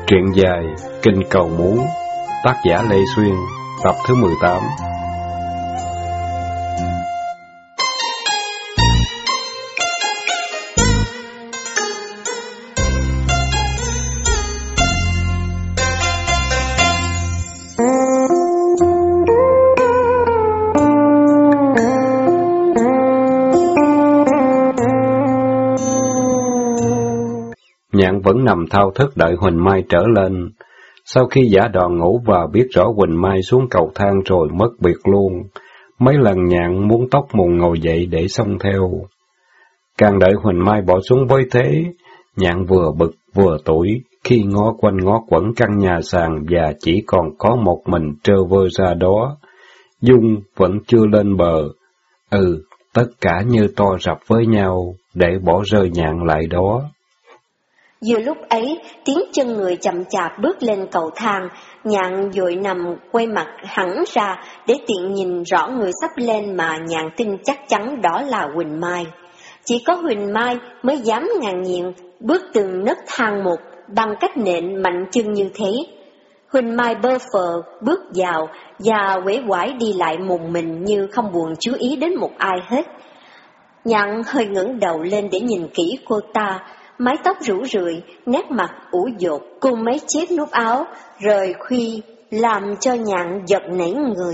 Truyện dài Kinh Cầu Muốn, tác giả Lê Xuyên, tập thứ 18. Nhạn vẫn nằm thao thức đợi Huỳnh Mai trở lên. Sau khi giả đò ngủ và biết rõ Huỳnh Mai xuống cầu thang rồi mất biệt luôn, mấy lần Nhạn muốn tóc mùng ngồi dậy để xông theo. Càng đợi Huỳnh Mai bỏ xuống với thế, Nhạn vừa bực vừa tủi khi ngó quanh ngó quẩn căn nhà sàn và chỉ còn có một mình trơ vơ ra đó. Dung vẫn chưa lên bờ. Tất cả như to rập với nhau để bỏ rơi Nhạn lại đó. Vừa lúc ấy, tiếng chân người chậm chạp bước lên cầu thang, Nhạn vội nằm quay mặt hẳn ra để tiện nhìn rõ người sắp lên mà Nhạn tin chắc chắn đó là Huỳnh Mai. Chỉ có Huỳnh Mai mới dám ngang nhiên bước từng nấc thang một bằng cách nện mạnh chân như thế. Huỳnh Mai bơ phờ bước vào và uể oải đi lại một mình như không buồn chú ý đến một ai hết. Nhạn hơi ngẩng đầu lên để nhìn kỹ cô ta. Mái tóc rủ rượi, nét mặt ủ dột cùng mấy chiếc nút áo rời khuy làm cho Nhạn giật nảy người.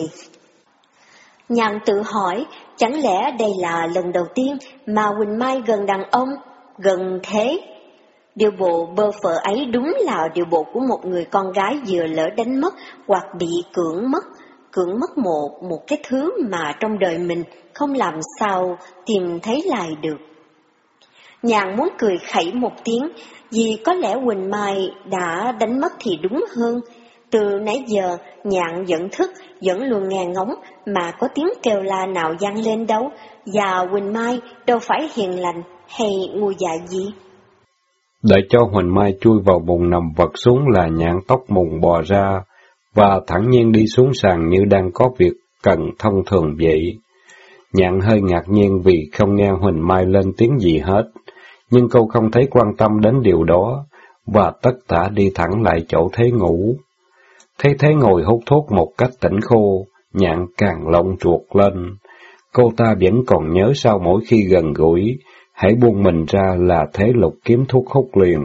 Nhạn tự hỏi, chẳng lẽ đây là lần đầu tiên mà Huỳnh Mai gần đàn ông, gần thế? Điều bộ bơ phờ ấy đúng là điều bộ của một người con gái vừa lỡ đánh mất hoặc bị cưỡng mất một cái thứ mà trong đời mình không làm sao tìm thấy lại được. Nhạn muốn cười khẩy một tiếng, vì có lẽ Huỳnh Mai đã đánh mất thì đúng hơn. Từ nãy giờ, Nhạn vẫn thức, vẫn luôn nghe ngóng, mà có tiếng kêu la nào vang lên đâu, và Huỳnh Mai đâu phải hiền lành hay ngu dại gì. Đợi cho Huỳnh Mai chui vào bùn nằm vật xuống là Nhạn tóc mùng bò ra, và thẳng nhiên đi xuống sàn như đang có việc cần thông thường vậy. Nhạn hơi ngạc nhiên vì không nghe Huỳnh Mai lên tiếng gì hết. Nhưng cô không thấy quan tâm đến điều đó, và tất tả đi thẳng lại chỗ Thế ngủ. Thấy Thế ngồi hút thuốc một cách tỉnh khô, Nhạn càng lông ruột lên. Cô ta vẫn còn nhớ sau mỗi khi gần gũi, hãy buông mình ra là Thế lục kiếm thuốc hút liền.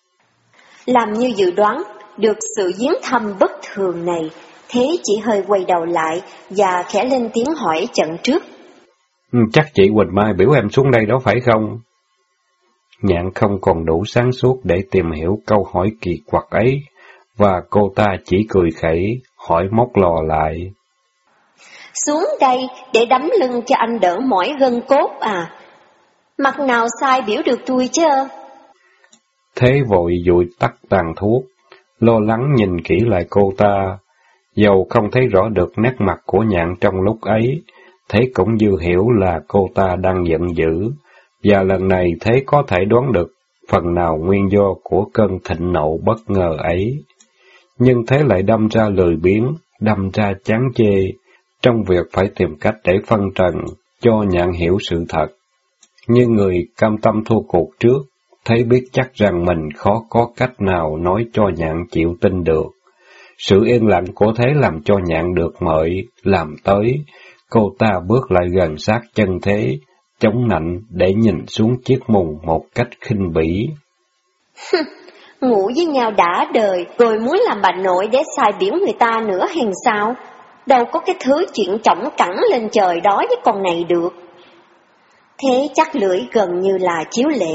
Làm như dự đoán được sự viếng thăm bất thường này, Thế chỉ hơi quay đầu lại và khẽ lên tiếng hỏi chận trước. Chắc chị Huỳnh Mai biểu em xuống đây đó phải không? Nhạn không còn đủ sáng suốt để tìm hiểu câu hỏi kỳ quặc ấy, và cô ta chỉ cười khẩy, hỏi móc lò lại. Xuống đây để đấm lưng cho anh đỡ mỏi gân cốt à? Mặt nào sai biểu được tôi chứ? Thế vội dụi tắt tàn thuốc, lo lắng nhìn kỹ lại cô ta. Dầu không thấy rõ được nét mặt của Nhạn trong lúc ấy, Thế cũng dư hiểu là cô ta đang giận dữ. Và lần này Thế có thể đoán được phần nào nguyên do của cơn thịnh nộ bất ngờ ấy. Nhưng Thế lại đâm ra lười biếng, đâm ra chán chê, trong việc phải tìm cách để phân trần, cho Nhạn hiểu sự thật. Như người cam tâm thua cuộc trước, Thế biết chắc rằng mình khó có cách nào nói cho Nhạn chịu tin được. Sự yên lặng của Thế làm cho Nhạn được mời, làm tới. Cô ta bước lại gần sát chân Thế, chống nạnh để nhìn xuống chiếc mùng một cách khinh bỉ. Ngủ với nhau đã đời, rồi muốn làm bà nội để xài biểu người ta nữa hay sao? Đâu có cái thứ chuyện chổng cẳng lên trời đó với con này được. Thế chắc lưỡi gần như là chiếu lệ.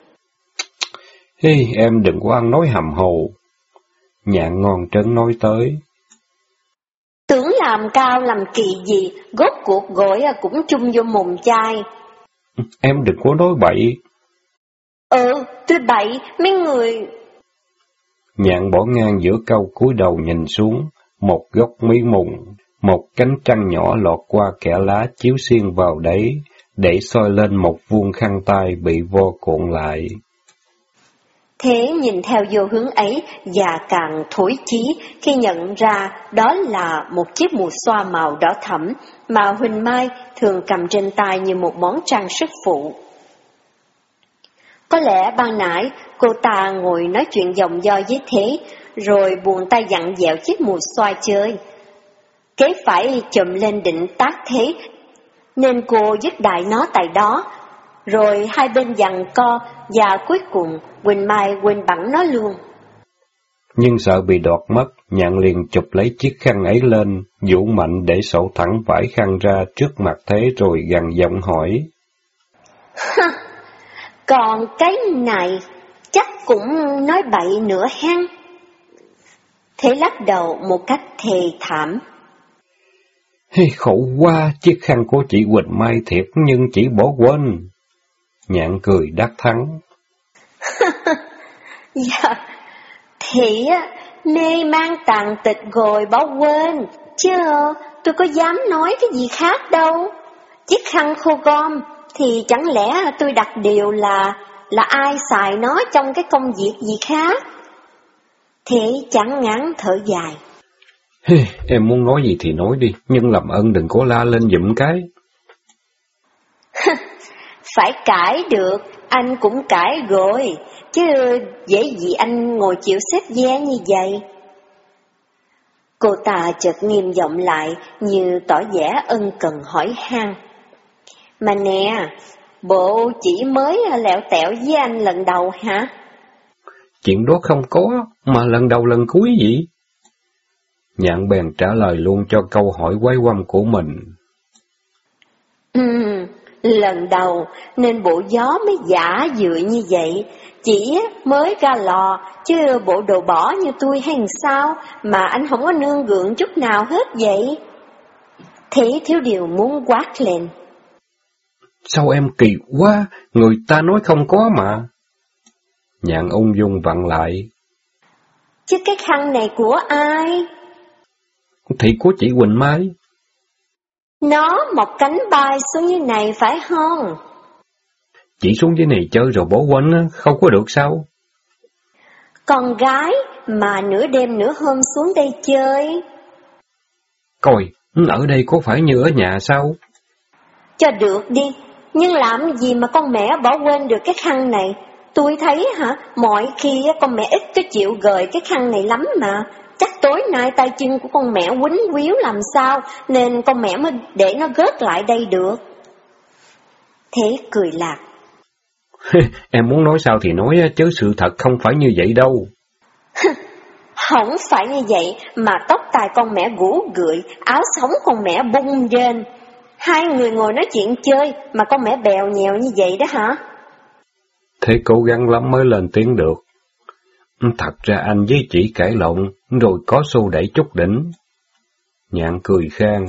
Em đừng có ăn nói hầm hồ. Nhạn ngon trấn nói tới. Tưởng làm cao làm kỳ gì, rốt cuộc gọi cũng chung vô mồm chai. Em đừng có nói bậy. Tôi bậy, mấy người... Nhạn bỏ ngang giữa câu cúi đầu nhìn xuống, một góc mí mùng, một cánh trăng nhỏ lọt qua kẽ lá chiếu xuyên vào đấy, để soi lên một vuông khăn tay bị vo cuộn lại. Thế nhìn theo vô hướng ấy và càng thối chí khi nhận ra đó là một chiếc mùa xoa màu đỏ thẫm mà Huỳnh Mai thường cầm trên tay như một món trang sức phụ. Có lẽ ban nãy cô ta ngồi nói chuyện vòng vo với Thế, rồi buông tay dặn dẹo chiếc mùi xoài chơi. Kế phải chùm lên định tác thế, nên cô dứt đại nó tại đó, rồi hai bên giằng co, và cuối cùng Quỳnh Mai quên bẵng nó luôn. Nhưng sợ bị đoạt mất, Nhạn liền chụp lấy chiếc khăn ấy lên, vũ mạnh để xổ thẳng vải khăn ra trước mặt Thế rồi gằn giọng hỏi. Còn cái này, chắc cũng nói bậy nữa hen. Thế lắc đầu một cách thề thảm. Khổ quá, chiếc khăn của chị Quỳnh Mai thiệt nhưng chỉ bỏ quên. Nhạn cười đắc thắng. Dạ, thì mê mang tàn tịch rồi bỏ quên, chứ tôi có dám nói cái gì khác đâu. Chiếc khăn khô gom thì chẳng lẽ tôi đặt điều là ai xài nó trong cái công việc gì khác. Thế chẳng ngán thở dài. Em muốn nói gì thì nói đi, nhưng làm ơn đừng có la lên giùm cái. Phải cãi được, anh cũng cãi rồi, chứ dễ gì anh ngồi chịu xếp ve như vậy. Cô ta chợt nghiêm giọng lại, như tỏ vẻ ân cần hỏi han. Mà nè, bộ chỉ mới lẹo tẹo với anh lần đầu hả? Chuyện đó không có, mà lần đầu lần cuối gì? Nhạn bèn trả lời luôn cho câu hỏi quái quăm của mình. Lần đầu nên bộ gió mới giả dự như vậy, chỉ mới ra lò, chứ bộ đồ bỏ như tôi hay sao mà anh không có nương gượng chút nào hết vậy? Thế thiếu điều muốn quát lên. Sao em kỳ quá, người ta nói không có mà. Nhạn ung dung vặn lại. Chứ cái khăn này của ai? Thì của chị Quỳnh Mai. Nó một cánh bay xuống như này phải không? Chị xuống dưới này chơi rồi bỏ quên, không có được sao? Con gái mà nửa đêm nửa hôm xuống đây chơi. Coi, ở đây có phải như ở nhà sao? Cho được đi, nhưng làm gì mà con mẹ bỏ quên được cái khăn này? Tôi thấy mọi khi con mẹ ít có chịu gời cái khăn này lắm mà. Chắc tối nay tay chân của con mẹ quýnh quýu làm sao, nên con mẹ mới để nó gớt lại đây được. Thế cười lạc. Em muốn nói sao thì nói, chứ sự thật không phải như vậy đâu. Không phải như vậy, mà tóc tai con mẹ gũ gượi, áo sống con mẹ bung rên. Hai người ngồi nói chuyện chơi, mà con mẹ bèo nhèo như vậy đó hả? Thế cố gắng lắm mới lên tiếng được. Thật ra anh với chị cãi lộn, rồi có xô đẩy chút đỉnh. Nhạn cười khang.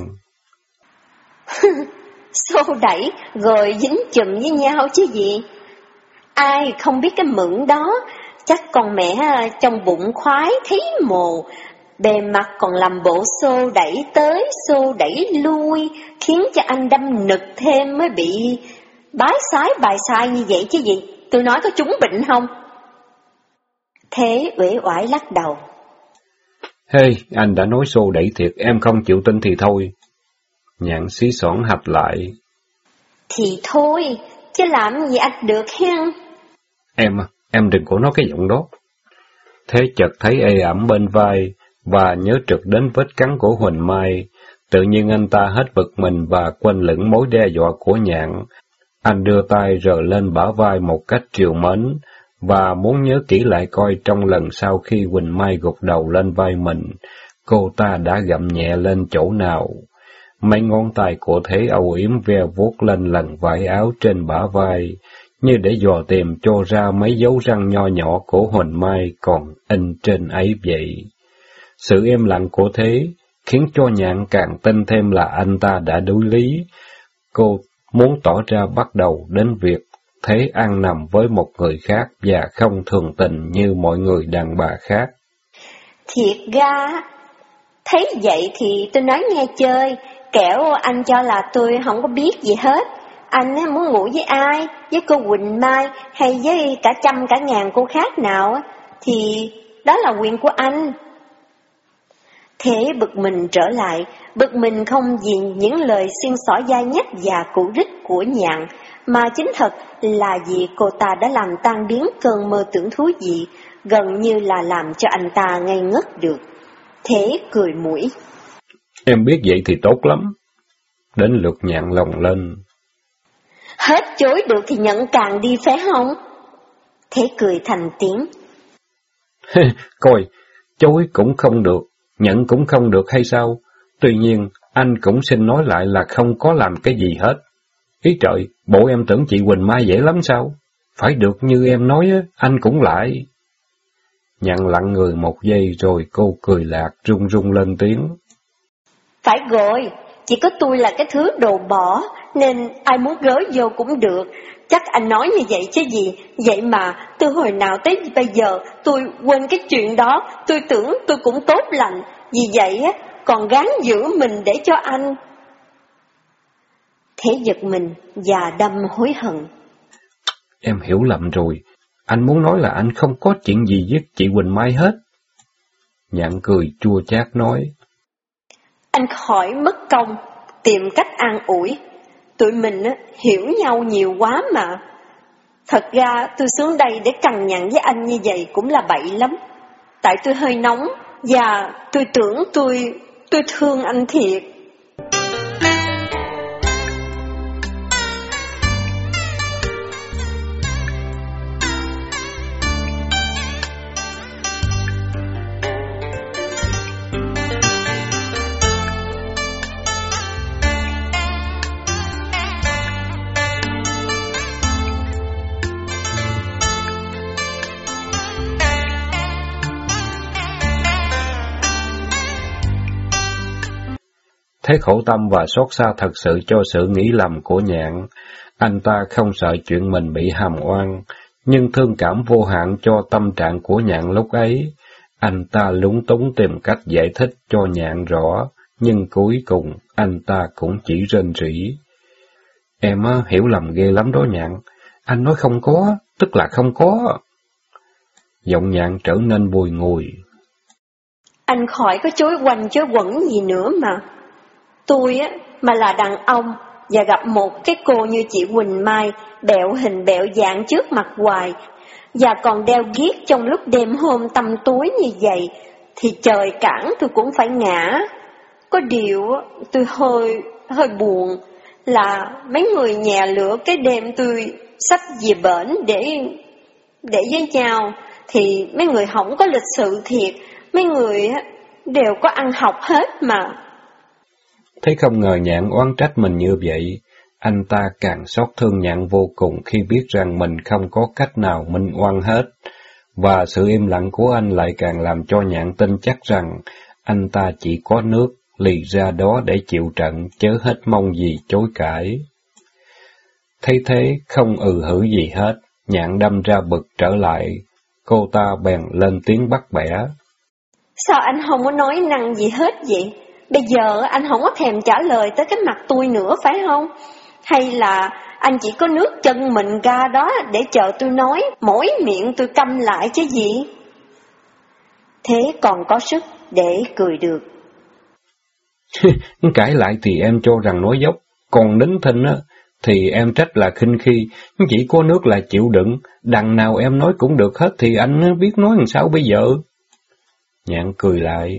Xô đẩy, rồi dính chùm với nhau chứ gì? Ai không biết cái mượn đó, chắc con mẹ trong bụng khoái thấy mồ, bề mặt còn làm bộ xô đẩy tới, xô đẩy lui, khiến cho anh đâm nực thêm mới bị bái sái bài sai như vậy chứ gì? Tôi nói có trúng bệnh không? Thế uể oải lắc đầu. Anh đã nói xô đẩy thiệt, em không chịu tin thì thôi. Nhạn xí xoảng hạch lại. Thì thôi, chứ làm gì anh được hen? Em đừng có nói cái giọng đó. Thế chợt thấy ê ẩm bên vai, và nhớ trực đến vết cắn của Huỳnh Mai. Tự nhiên anh ta hết bực mình và quên lửng mối đe dọa của Nhạn. Anh đưa tay rờ lên bả vai một cách trìu mến, và muốn nhớ kỹ lại coi trong lần sau khi Huỳnh Mai gục đầu lên vai mình, cô ta đã gặm nhẹ lên chỗ nào. Mấy ngón tay của Thế âu yếm ve vuốt lên lần vải áo trên bả vai, như để dò tìm cho ra mấy dấu răng nho nhỏ của Huỳnh Mai còn in trên ấy vậy. Sự im lặng của Thế khiến cho Nhạn càng tin thêm là anh ta đã đối lý. Cô muốn tỏ ra bắt đầu đến việc Thế ăn nằm với một người khác và không thường tình như mọi người đàn bà khác. Thiệt ra, thấy vậy thì tôi nói nghe chơi, kẻo anh cho là tôi không có biết gì hết. Anh muốn ngủ với ai, với cô Quỳnh Mai hay với cả trăm cả ngàn cô khác nào, thì đó là quyền của anh. Thế bực mình trở lại, bực mình không vì những lời xiên xỏ dai nhách và cụ rích của Nhạn, mà chính thật là vì cô ta đã làm tan biến cơn mơ tưởng thú dị, gần như là làm cho anh ta ngây ngất được. Thế cười mũi. Em biết vậy thì tốt lắm. Đến lượt Nhạn lồng lên. Hết chối được thì nhận càng đi phải không? Thế cười thành tiếng. Coi, chối cũng không được, nhận cũng không được hay sao? Tuy nhiên, anh cũng xin nói lại là không có làm cái gì hết. Ý trời, bộ em tưởng chị Quỳnh Mai dễ lắm sao? Phải được như em nói á, anh cũng lại. Nhạn lặng người một giây rồi cô cười lạc run run lên tiếng. Phải rồi, chỉ có tôi là cái thứ đồ bỏ, nên ai muốn gới vô cũng được. Chắc anh nói như vậy chứ gì, vậy mà từ hồi nào tới bây giờ tôi quên cái chuyện đó, tôi tưởng tôi cũng tốt lành, vì vậy á còn gắng giữ mình để cho anh. Thế giật mình và đâm hối hận. Em hiểu lầm rồi, anh muốn nói là anh không có chuyện gì với chị Quỳnh Mai hết. Nhạn cười chua chát nói. Anh khỏi mất công, tìm cách an ủi. Tụi mình á, hiểu nhau nhiều quá mà. Thật ra tôi xuống đây để cằn nhằn với anh như vậy cũng là bậy lắm. Tại tôi hơi nóng và tôi tưởng tôi thương anh thiệt. Thấy khổ tâm và xót xa thật sự cho sự nghĩ lầm của Nhạn, anh ta không sợ chuyện mình bị hàm oan, nhưng thương cảm vô hạn cho tâm trạng của Nhạn lúc ấy. Anh ta lúng túng tìm cách giải thích cho Nhạn rõ, nhưng cuối cùng anh ta cũng chỉ rên rỉ. Em hiểu lầm ghê lắm đó Nhạn, anh nói không có, tức là không có. Giọng Nhạn trở nên bùi ngùi. Anh khỏi có chối quanh chối quẩn gì nữa mà. Tôi á, mà là đàn ông và gặp một cái cô như chị Quỳnh Mai, bẹo hình bẹo dạng trước mặt hoài, và còn đeo ghiếc trong lúc đêm hôm tăm tối như vậy, thì trời cản tôi cũng phải ngã. Có điều tôi hơi buồn là mấy người nhà lửa cái đêm tôi sắp về bển để với nhau, thì mấy người không có lịch sự thiệt, mấy người đều có ăn học hết mà. Thấy không ngờ Nhạn oán trách mình như vậy, anh ta càng xót thương Nhạn vô cùng khi biết rằng mình không có cách nào minh oan hết, và sự im lặng của anh lại càng làm cho Nhạn tin chắc rằng anh ta chỉ có nước lì ra đó để chịu trận, chớ hết mong gì chối cãi. Thấy thế không hử gì hết, Nhạn đâm ra bực trở lại, cô ta bèn lên tiếng bắt bẻ. Sao anh không có nói năng gì hết vậy? Bây giờ anh không có thèm trả lời tới cái mặt tôi nữa phải không? Hay là anh chỉ có nước chân mình ra đó để chờ tôi nói, mỗi miệng tôi câm lại chứ gì? Thế còn có sức để cười được. Cãi lại thì em cho rằng nói dốc, còn đính thinh á thì em trách là khinh khi, chỉ có nước là chịu đựng, đằng nào em nói cũng được hết thì anh biết nói làm sao bây giờ? Nhạn cười lại.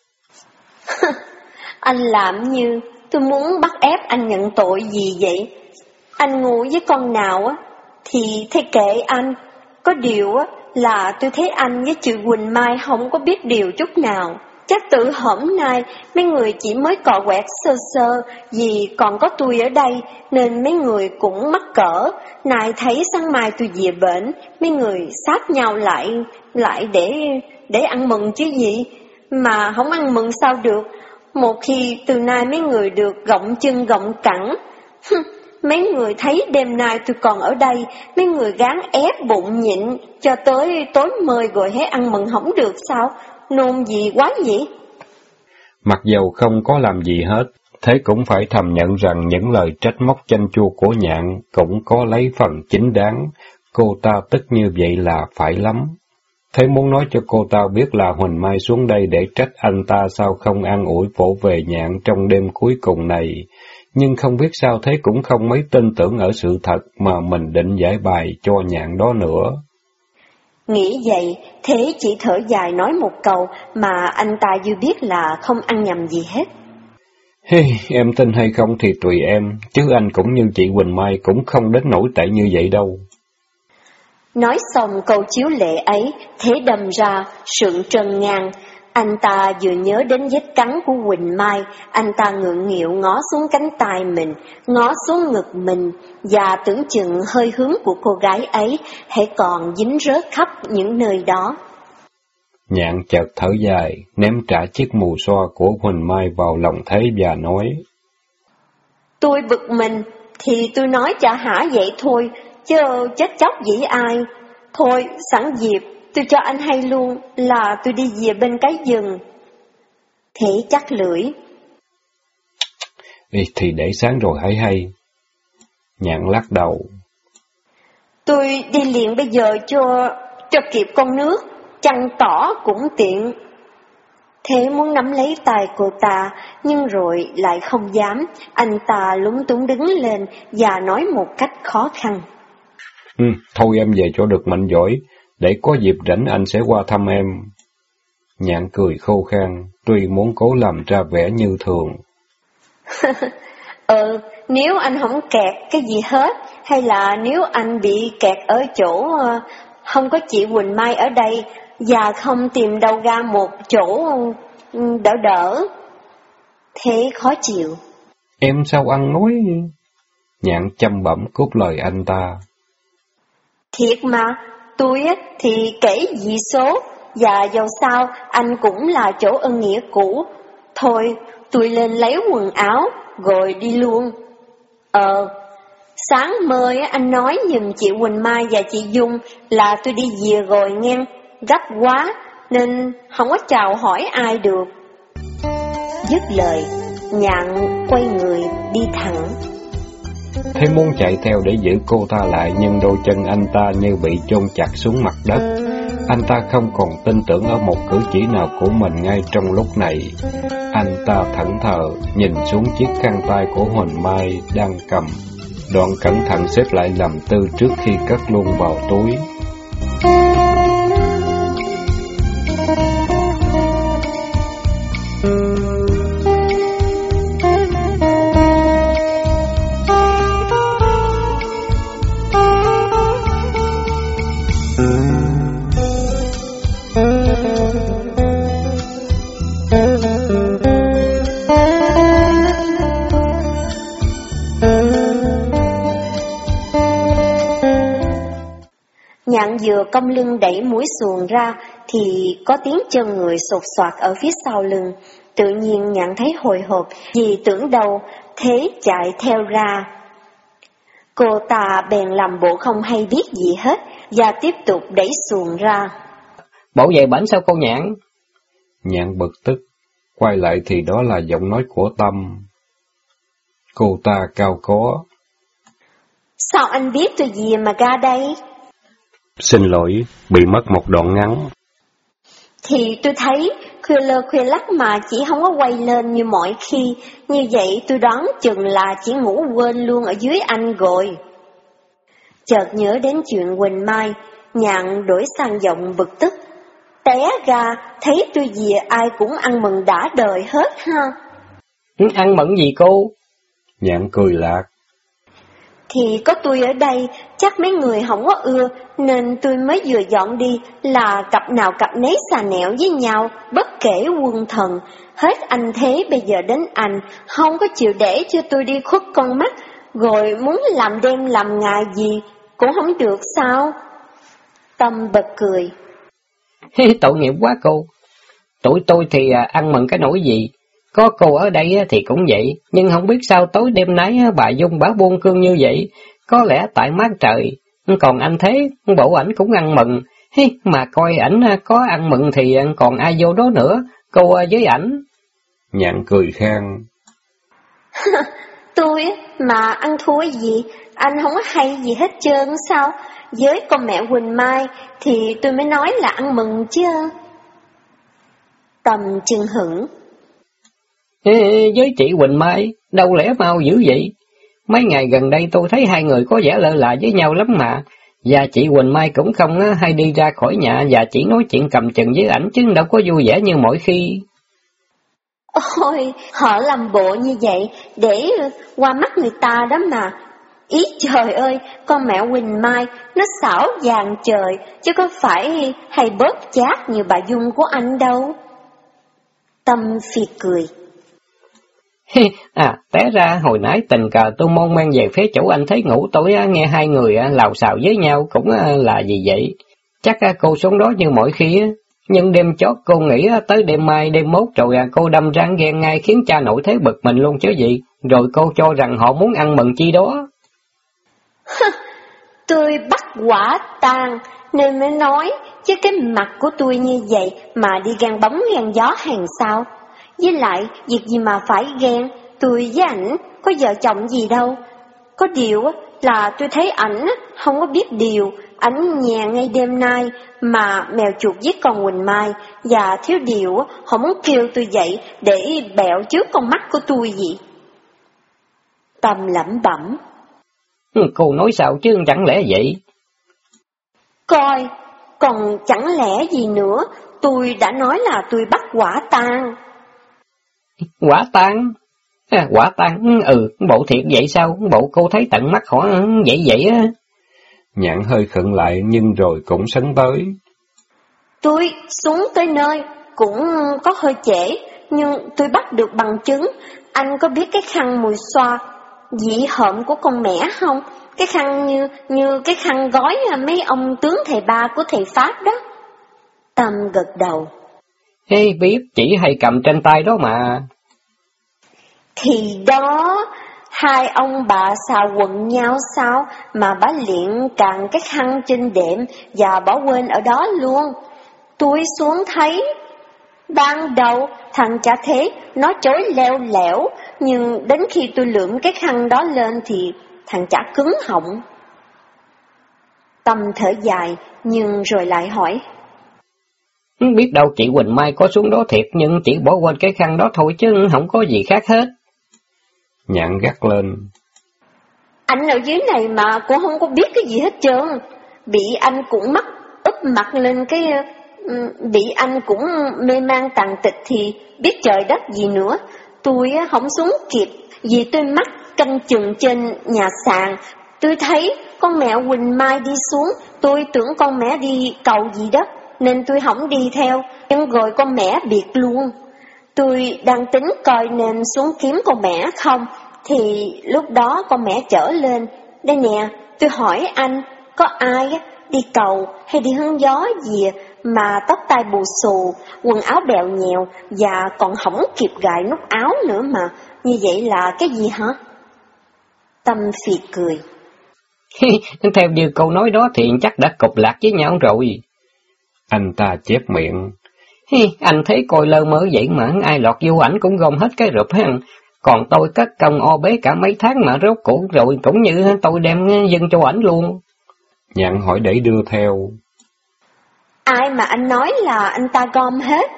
Anh làm như tôi muốn bắt ép anh nhận tội gì vậy? Anh ngủ với con nào á thì thế kệ anh. Có điều á là tôi thấy anh với chị Quỳnh Mai không có biết điều chút nào. Chắc tự hổm nay mấy người chỉ mới cọ quẹt sơ sơ vì còn có tôi ở đây nên mấy người cũng mắc cỡ. Này thấy sáng mai tôi về bển, mấy người sát nhau lại để ăn mừng chứ gì. Mà không ăn mừng sao được, một khi từ nay mấy người được gọng chân gọng cẳng. Mấy người thấy đêm nay tôi còn ở đây, mấy người gán ép bụng nhịn cho tới tối mời gọi hết ăn mừng không được sao? Nôn gì quá vậy? Mặc dầu không có làm gì hết, thế cũng phải thầm nhận rằng những lời trách móc chanh chua của Nhạn cũng có lấy phần chính đáng. Cô ta tức như vậy là phải lắm. Thế muốn nói cho cô ta biết là Huỳnh Mai xuống đây để trách anh ta sao không an ủi vỗ về Nhạn trong đêm cuối cùng này. Nhưng không biết sao thế cũng không mấy tin tưởng ở sự thật mà mình định giải bài cho Nhạn đó nữa. Nghĩ vậy, Thế chỉ thở dài nói một câu mà anh ta dư biết là không ăn nhầm gì hết. Hey, em tin hay không thì tùy em, chứ anh cũng như chị Quỳnh Mai cũng không đến nỗi tệ như vậy đâu. Nói xong câu chiếu lệ ấy, Thế đâm ra, sượng trân ngang. Anh ta vừa nhớ đến vết cắn của Quỳnh Mai, anh ta ngượng nghịu ngó xuống cánh tay mình, ngó xuống ngực mình, và tưởng chừng hơi hướng của cô gái ấy hãy còn dính rớt khắp những nơi đó. Nhạn chợt thở dài, ném trả chiếc mù xoa của Quỳnh Mai vào lòng Thế và nói: Tôi bực mình, thì tôi nói cho hả vậy thôi, chứ chết chóc dĩ ai. Thôi, sẵn dịp, tôi cho anh hay luôn là tôi đi về bên cái rừng. Thế chắc lưỡi. Thì để sáng rồi hãy hay. Nhạn lắc đầu. Tôi đi liền bây giờ cho kịp con nước, chăn tỏ cũng tiện. Thế muốn nắm lấy tay cô ta, nhưng rồi lại không dám. Anh ta lúng túng đứng lên và nói một cách khó khăn. Thôi em về chỗ được mạnh giỏi, để có dịp rảnh anh sẽ qua thăm em. Nhạn cười khô khan, tuy muốn cố làm ra vẻ như thường. Nếu anh không kẹt cái gì hết, hay là nếu anh bị kẹt ở chỗ không có chị Quỳnh Mai ở đây, và không tìm đâu ra một chỗ đỡ, thế khó chịu. Em sao ăn nói? Nhạn chăm bẩm cướp lời anh ta. Thiệt mà, tôi thì kể dị số, và dầu sao anh cũng là chỗ ân nghĩa cũ. Thôi, tôi lên lấy quần áo, rồi đi luôn. Sáng mơ anh nói giùm chị Quỳnh Mai và chị Dung là tôi đi về rồi nghe, gấp quá, nên không có chào hỏi ai được. Dứt lời, Nhạn quay người đi thẳng. Thế muốn chạy theo để giữ cô ta lại, nhưng đôi chân anh ta như bị chôn chặt xuống mặt đất. Anh ta không còn tin tưởng ở một cử chỉ nào của mình ngay trong lúc này. Anh ta thẫn thờ nhìn xuống chiếc khăn tay của Huỳnh Mai đang cầm, đoạn cẩn thận xếp lại làm tư trước khi cất luôn vào túi. Nhạn vừa cong lưng đẩy mũi xuồng ra, thì có tiếng chân người sột soạt ở phía sau lưng. Tự nhiên Nhạn thấy hồi hộp, vì tưởng đâu Thế chạy theo ra. Cô ta bèn làm bộ không hay biết gì hết, và tiếp tục đẩy xuồng ra. Bộ về bển sao cô Nhạn? Nhạn bực tức, quay lại thì đó là giọng nói của Tâm. Cô ta cao có. Sao anh biết tôi gì mà ra đây? Xin lỗi, bị mất một đoạn ngắn. Thì tôi thấy khuya lơ khuya lắc mà chỉ không có quay lên như mọi khi. Như vậy tôi đoán chừng là chỉ ngủ quên luôn ở dưới anh rồi. Chợt nhớ đến chuyện Quỳnh Mai, Nhạn đổi sang giọng bực tức. Té ra, thấy tôi về ai cũng ăn mừng đã đời hết ha. Ăn mừng gì cô? Nhạn cười lạc. Thì có tôi ở đây, chắc mấy người không có ưa, nên tôi mới vừa dọn đi là cặp nào cặp nấy xà nẹo với nhau, bất kể quân thần. Hết anh Thế bây giờ đến anh, không có chịu để cho tôi đi khuất con mắt, rồi muốn làm đêm làm ngày gì, cũng không được sao? Tâm bật cười. Tội nghiệp quá cô. Tụi tôi thì ăn mừng cái nỗi gì. Có cô ở đây thì cũng vậy, nhưng không biết sao tối đêm nay bà Dung bả buông cương như vậy. Có lẽ tại mát trời, còn anh Thế, bộ ảnh cũng ăn mừng. Mà coi ảnh có ăn mừng thì còn ai vô đó nữa, cô với ảnh. Nhạn cười khan. Tôi mà ăn thua gì, anh không có hay gì hết trơn sao? Với con mẹ Quỳnh Mai thì tôi mới nói là ăn mừng chứ. Tâm chưng hửng. Với chị Quỳnh Mai, đâu lẽ mau dữ vậy? Mấy ngày gần đây tôi thấy hai người có vẻ lơ là với nhau lắm mà. Và chị Quỳnh Mai cũng không hay đi ra khỏi nhà và chỉ nói chuyện cầm chừng với ảnh chứ đâu có vui vẻ như mọi khi. Ôi, họ làm bộ như vậy để qua mắt người ta đó mà. Ý trời ơi, con mẹ Quỳnh Mai nó xảo vàng trời, chứ có phải hay bớt chát như bà Dung của anh đâu. Tâm phì cười. Té ra hồi nãy tình cờ tôi mong mang về phía chỗ anh thấy ngủ tối nghe hai người lào xào với nhau cũng là gì vậy. Chắc cô xuống đó như mọi khi nhưng đêm chót cô nghĩ tới đêm mai đêm mốt rồi cô đâm răng ghen ngay khiến cha nội thấy bực mình luôn chứ gì. Rồi cô cho rằng họ muốn ăn mừng chi đó. Tôi bắt quả tang nên mới nói, chứ cái mặt của tôi như vậy mà đi ghen bóng ghen gió hàng sao. Với lại, việc gì mà phải ghen, tôi với ảnh có vợ chồng gì đâu. Có điều là tôi thấy ảnh không có biết điều, ảnh nhà ngay đêm nay mà mèo chuột giết con Quỳnh Mai, và thiếu điều họ muốn kêu tôi dậy để bẹo trước con mắt của tôi gì. Tâm lẩm bẩm. Cô nói sao chứ chẳng lẽ vậy? Coi, còn chẳng lẽ gì nữa, tôi đã nói là tôi bắt quả tang. Quả tang? Quả tang, bộ thiệt vậy sao? Bộ cô thấy tận mắt họ vậy á. Nhạn hơi khựng lại nhưng rồi cũng sấn tới. Tôi xuống tới nơi cũng có hơi trễ, nhưng tôi bắt được bằng chứng. Anh có biết cái khăn mùi xoa dị hợm của con mẹ không? Cái khăn như cái khăn gói mấy ông tướng thầy ba của thầy Pháp đó. Tâm gật đầu. Biết, chỉ hay cầm trên tay đó mà. Thì đó, hai ông bà xào quần nhau sao mà bá liệng cạn cái khăn trên đệm và bỏ quên ở đó luôn. Tôi xuống thấy, ban đầu thằng chả thế, nó chối leo lẻo, nhưng đến khi tôi lượm cái khăn đó lên thì thằng chả cứng họng. Tâm thở dài, nhưng rồi lại hỏi. Biết đâu chị Quỳnh Mai có xuống đó thiệt, nhưng chỉ bỏ quên cái khăn đó thôi chứ không có gì khác hết. Nhạn gắt lên. Anh ở dưới này mà cũng không có biết cái gì hết trơn. Bị anh cũng mắc úp mặt lên cái... Bị anh cũng mê man tàn tịch thì biết trời đất gì nữa. Tôi không xuống kịp vì tôi mắc canh chừng trên nhà sàn. Tôi thấy con mẹ Quỳnh Mai đi xuống, tôi tưởng con mẹ đi cầu gì đó, nên tôi không đi theo, nhưng rồi con mẹ biệt luôn. Tôi đang tính coi nên xuống kiếm con mẹ không, thì lúc đó con mẹ trở lên. Đây nè, tôi hỏi anh, có ai đi cầu hay đi hứng gió gì mà tóc tai bù xù, quần áo bèo nhèo và còn hỏng kịp gài nút áo nữa mà, như vậy là cái gì hả? Tâm phì cười. Theo như câu nói đó thì chắc đã cục lạc với nhau rồi. Anh ta chép miệng. Anh thấy coi lơ mơ vậy mà ai lọt vô ảnh cũng gom hết cái rụp hắn. Còn tôi cất công o bế cả mấy tháng mà rốt cuộc rồi cũng như tôi đem dâng cho ảnh luôn. Nhạn hỏi để đưa theo. Ai mà anh nói là anh ta gom hết?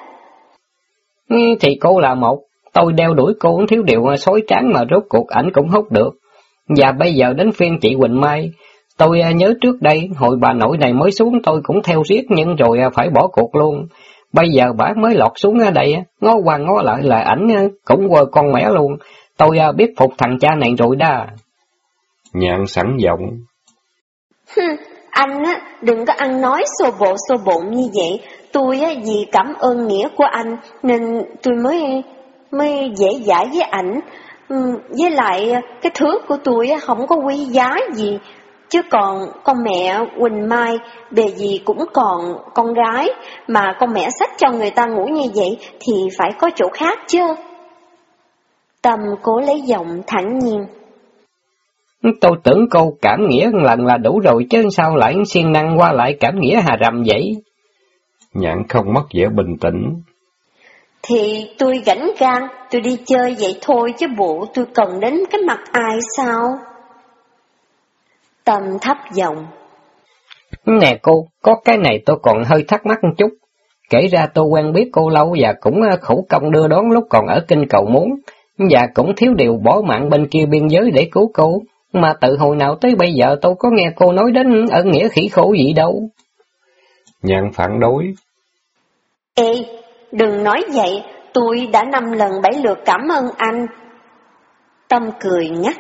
Thì cô là một, tôi đeo đuổi cô thiếu điều xối tráng mà rốt cuộc ảnh cũng hốt được. Và bây giờ đến phiên chị Quỳnh Mai. Tôi nhớ trước đây, hồi bà nội này mới xuống tôi cũng theo riết nhưng rồi phải bỏ cuộc luôn. Bây giờ bà mới lọt xuống ở đây, ngó qua ngó lại là ảnh cũng quơ con mẹ luôn. Tôi biết phục thằng cha này rồi đó. Nhạn sẵn giọng. Anh đừng có ăn nói xô bộn như vậy. Tôi vì cảm ơn nghĩa của anh nên tôi mới dễ dãi với ảnh. Với lại cái thứ của tôi không có quý giá gì. Chứ còn con mẹ Quỳnh Mai bề gì cũng còn con gái, mà con mẹ xách cho người ta ngủ như vậy thì phải có chỗ khác chứ. Tâm cố lấy giọng thản nhiên. Tôi tưởng cô cảm nghĩa lần là đủ rồi chứ sao lại siêng năng qua lại cảm nghĩa hà rầm vậy? Nhạn không mất vẻ bình tĩnh. Thì tôi rảnh gan, tôi đi chơi vậy thôi chứ bộ tôi cần đến cái mặt ai sao? Tâm thấp giọng. Nè cô, có cái này tôi còn hơi thắc mắc một chút. Kể ra tôi quen biết cô lâu và cũng khổ công đưa đón lúc còn ở Kinh Cầu Muốn, và cũng thiếu điều bỏ mạng bên kia biên giới để cứu cô. Mà từ hồi nào tới bây giờ tôi có nghe cô nói đến ân nghĩa khỉ khổ gì đâu. Nhạn phản đối. Ê, đừng nói vậy, tôi đã 5 lần 7 lượt cảm ơn anh. Tâm cười ngắt.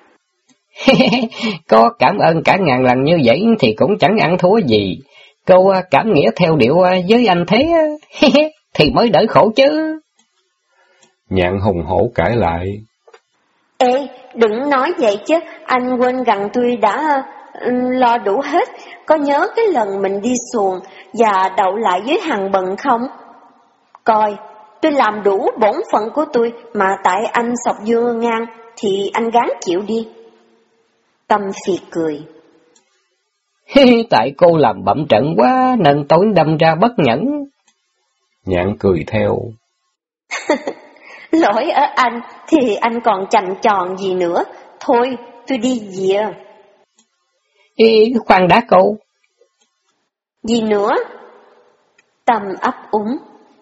Có cảm ơn cả ngàn lần như vậy thì cũng chẳng ăn thua gì. Cô cảm nghĩa theo điệu với anh thế thì mới đỡ khổ chứ. Nhạn hùng hổ cãi lại. Ê, đừng nói vậy chứ, anh quên rằng tôi đã lo đủ hết. Có nhớ cái lần mình đi xuồng và đậu lại dưới hàng bần không? Coi, tôi làm đủ bổn phận của tôi, mà tại anh sọc dưa ngang thì anh gắng chịu đi. Tâm phì cười. Tại cô làm bậm trận quá nên tôi đâm ra bất nhẫn. Nhạn cười theo. Lỗi ở anh thì anh còn chành tròn gì nữa. Thôi, tôi đi về. Khoan đã cô. Gì nữa? Tâm ấp úng.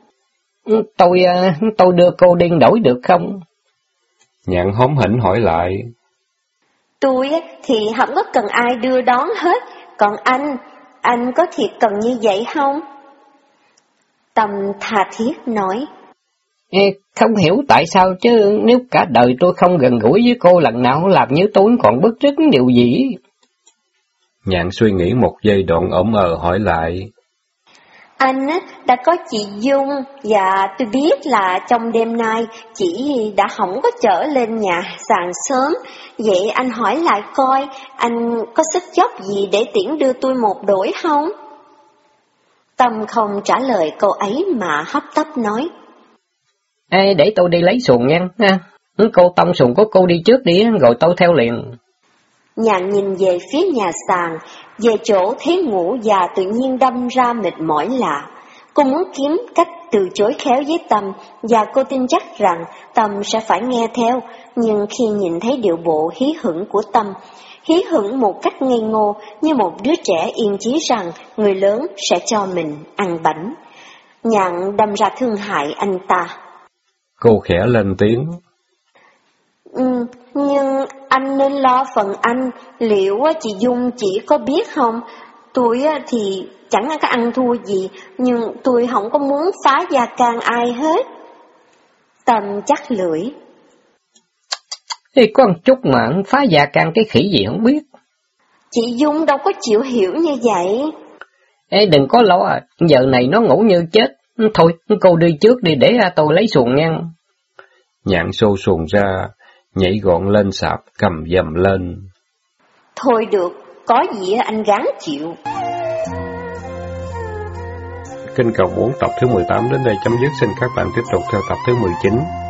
Tôi đưa cô điên đổi được không? Nhạn hóm hỉnh hỏi lại. Tôi thì không có cần ai đưa đón hết. Còn anh có thiệt cần như vậy không? Tâm tha thiết nói. Không hiểu tại sao chứ nếu cả đời tôi không gần gũi với cô lần nào làm như tôi còn bứt rứt điều gì. Nhạn suy nghĩ một giây đoạn ổng hỏi lại. Anh đã có chị Dung và tôi biết là trong đêm nay chị đã không có trở lên nhà sàn sớm. Vậy anh hỏi lại coi anh có sức chót gì để tiễn đưa tôi một đổi không? Tâm không trả lời câu ấy mà hấp tấp nói. Để tôi đi lấy xuồng nha. Cô tông xuồng của cô đi trước đi rồi tôi theo liền. Nhạn nhìn về phía nhà sàn, về chỗ thấy ngủ và tự nhiên đâm ra mệt mỏi lạ. Cô muốn kiếm cách từ chối khéo với Tâm, và cô tin chắc rằng Tâm sẽ phải nghe theo, nhưng khi nhìn thấy điệu bộ hí hửng của Tâm, hí hửng một cách ngây ngô như một đứa trẻ yên chí rằng người lớn sẽ cho mình ăn bánh, Nhạn đâm ra thương hại anh ta. Cô khẽ lên tiếng. Nhưng anh nên lo phần anh, liệu chị Dung chỉ có biết không? Tôi thì chẳng có ăn thua gì, nhưng tôi không có muốn phá gia can ai hết. Tâm chắc lưỡi. Thì có một chút mà phá gia can cái khỉ gì không biết. Chị Dung đâu có chịu hiểu như vậy. Đừng có lo, giờ này nó ngủ như chết. Thôi, cô đi trước đi để tôi lấy xuồng nha. Nhạn xô xuồng ra, nhảy gọn lên sạp, cầm dầm lên. Thôi được, có gì anh gắng chịu. Kinh cầu 4 tập thứ 18 đến đây chấm dứt. Xin các bạn tiếp tục theo tập thứ 19.